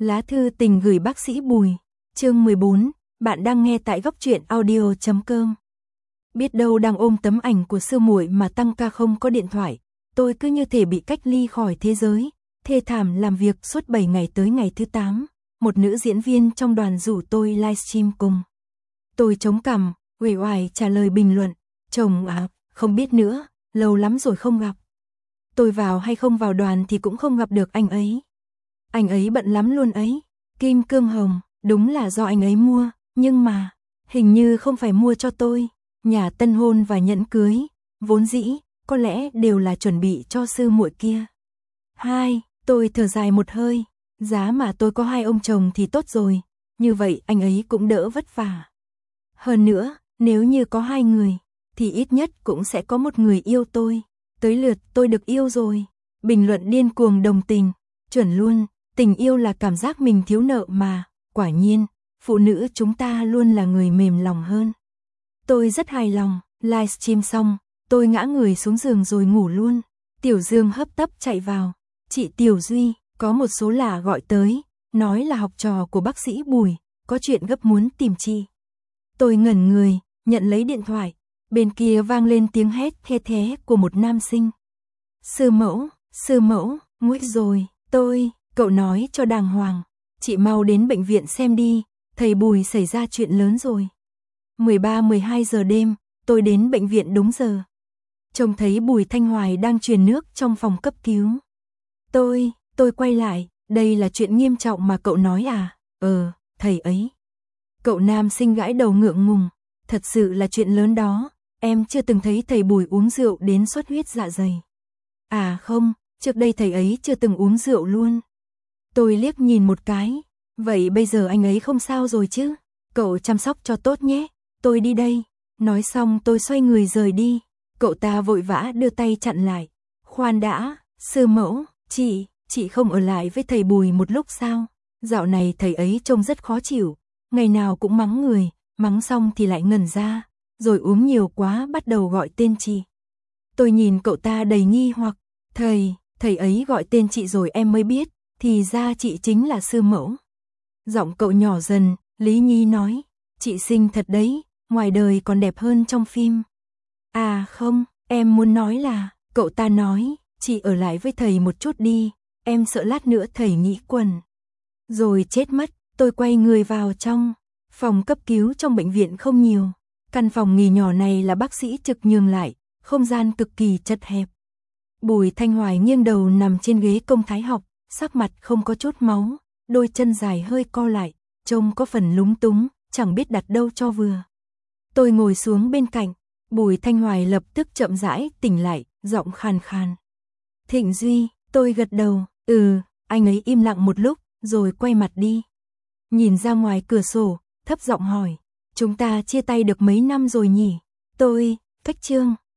Lá thư tình gửi bác sĩ Bùi. Chương 14, bạn đang nghe tại góc truyện audio.com. Biết đâu đang ôm tấm ảnh của sư muội mà tăng ca không có điện thoại, tôi cứ như thể bị cách ly khỏi thế giới, thê thảm làm việc suốt 7 ngày tới ngày thứ 8, một nữ diễn viên trong đoàn rủ tôi livestream cùng. Tôi chống cằm, uể oải trả lời bình luận, chồng à, không biết nữa, lâu lắm rồi không gặp. Tôi vào hay không vào đoàn thì cũng không gặp được anh ấy. Anh ấy bận lắm luôn ấy, kim cương hồng, đúng là do anh ấy mua, nhưng mà, hình như không phải mua cho tôi, nhà tân hôn và nhẫn cưới, vốn dĩ, có lẽ đều là chuẩn bị cho sư muội kia. Tôi thở dài một hơi, giá mà tôi có 2 ông chồng thì tốt rồi, như vậy anh ấy cũng đỡ vất vả. Hơn nữa, nếu như có 2 người, thì ít nhất cũng sẽ có một người yêu tôi, tới lượt tôi được yêu rồi. Bình luận điên cuồng đồng tình, chuẩn luôn, tình yêu là cảm giác mình thiếu nợ mà, quả nhiên, phụ nữ chúng ta luôn là người mềm lòng hơn. Tôi rất hài lòng, livestream xong, tôi ngã người xuống giường rồi ngủ luôn. Tiểu Dương hấp tấp chạy vào, chị Tiểu Duy, có một số lạ gọi tới, nói là học trò của bác sĩ Bùi, có chuyện gấp muốn tìm chị. Tôi ngẩn người, nhận lấy điện thoại, bên kia vang lên tiếng hét the thé của một nam sinh. Sư mẫu, nguy rồi, cậu nói cho đàng hoàng, chị mau đến bệnh viện xem đi, thầy Bùi xảy ra chuyện lớn rồi. 13-12 giờ đêm, tôi đến bệnh viện đúng giờ. Trông thấy Bùi Thanh Hoài đang truyền nước trong phòng cấp cứu. Tôi quay lại, đây là chuyện nghiêm trọng mà cậu nói à? Thầy ấy. Cậu nam sinh gãi đầu ngượng ngùng, thật sự là chuyện lớn đó, em chưa từng thấy thầy Bùi uống rượu đến xuất huyết dạ dày. À không, trước đây thầy ấy chưa từng uống rượu luôn. Tôi liếc nhìn một cái, vậy bây giờ anh ấy không sao rồi chứ? Cậu chăm sóc cho tốt nhé, tôi đi đây. Nói xong tôi xoay người rời đi, cậu ta vội vã đưa tay chặn lại. Khoan đã, sư mẫu, chị không ở lại với thầy Bùi một lúc sao? Dạo này thầy ấy trông rất khó chịu, ngày nào cũng mắng người, mắng xong thì lại ngẩn ra, rồi uống nhiều quá bắt đầu gọi tên chị. Tôi nhìn cậu ta đầy nghi hoặc, thầy ấy gọi tên chị rồi em mới biết, thì ra chị chính là sư mẫu. Giọng cậu nhỏ dần, Lý Nhi nói, chị xinh thật đấy, ngoài đời còn đẹp hơn trong phim. À không, em muốn nói là, cậu ta nói, chị ở lại với thầy một chút đi, em sợ lát nữa thầy nghĩ quẩn. Rồi chết mất, tôi quay người vào trong. Phòng cấp cứu trong bệnh viện không nhiều, căn phòng nghỉ nhỏ này là bác sĩ trực nhường lại, không gian cực kỳ chật hẹp. Bùi Thanh Hoài nghiêng đầu nằm trên ghế công thái học, sắc mặt không có chút máu, đôi chân dài hơi co lại, trông có phần lúng túng, chẳng biết đặt đâu cho vừa. Tôi ngồi xuống bên cạnh, Bùi Thanh Hoài lập tức chậm rãi tỉnh lại, giọng khàn khàn. Thịnh Duy, tôi gật đầu, anh ấy im lặng một lúc, rồi quay mặt đi. Nhìn ra ngoài cửa sổ, thấp giọng hỏi, chúng ta chia tay được mấy năm rồi nhỉ? Cách chương